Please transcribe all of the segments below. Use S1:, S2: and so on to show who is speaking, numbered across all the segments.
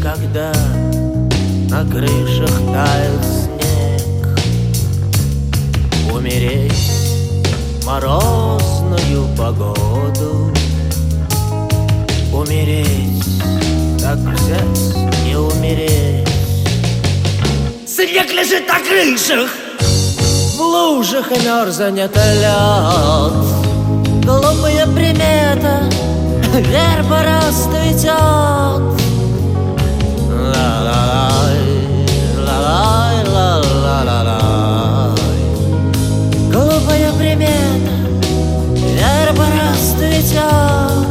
S1: когда на крышах тает снег, умереть в морозную погоду, умереть, так взять и умереть. Снег лежит на крышах, в лужах и мерзнет лед. Глупая примета, верба расцветет. Ла-ла-лай, ла-лай, ла-ла-ла-лай. Глупая примета, верба расцветет.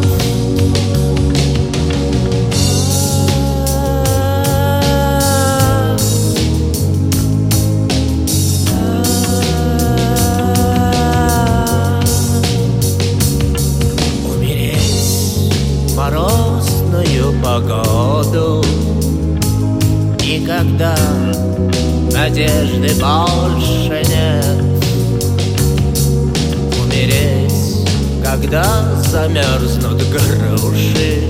S1: Морозную погоду, и когда надежды больше нет, умереть, когда замерзнут груши,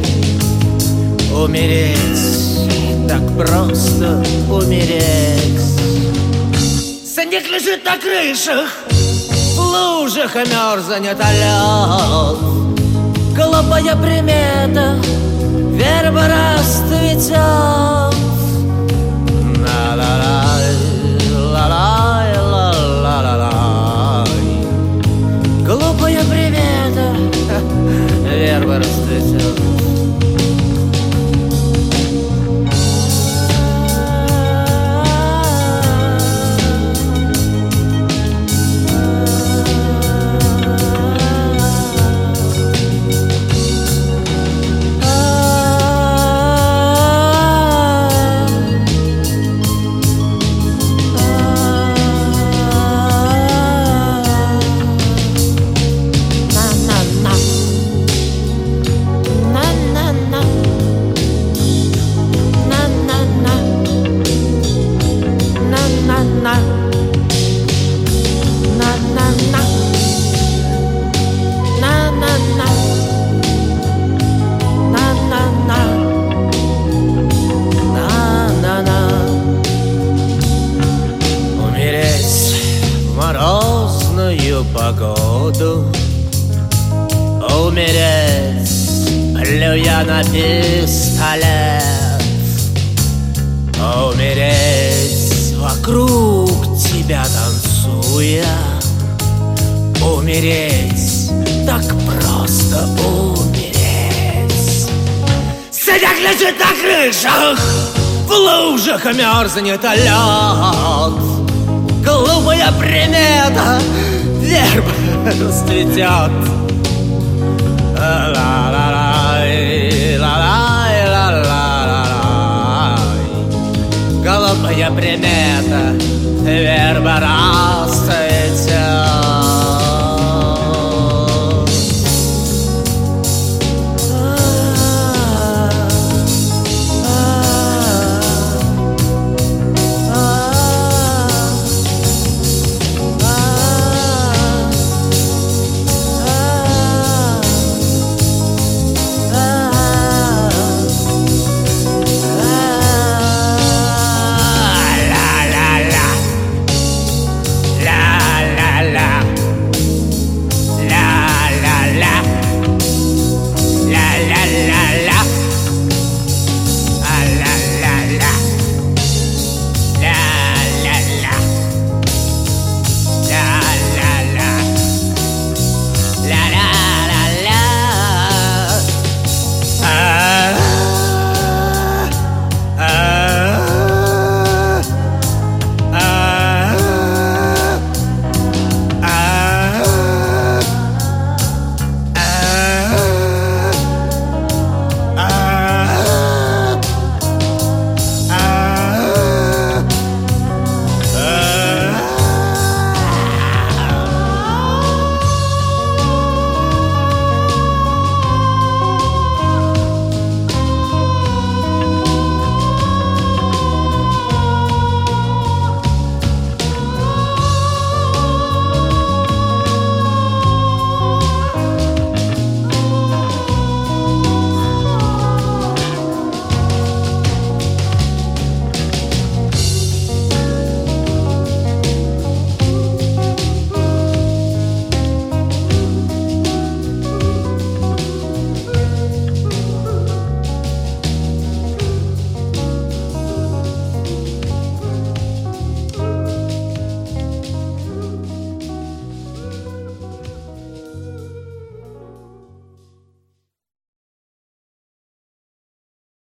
S1: умереть, так просто умереть. Снег лежит на крышах, в лужах и мерзнет лед. Глупая примета, верба расцветет. Ла-ла-лай, ла-лай, ла-ла-ла-лай. Глупая примета, верба расцветет. Морозную погоду, умереть, плюя на пистолет, умереть, вокруг тебя танцуя, умереть, так просто умереть. Снег лежит на крышах, в лужах мерзнет лед. Глупая примета, верба расцветет. Ла-ла-лай, ла-лай, ла-ла-ла-лай. Глупая примета, верба расцветет.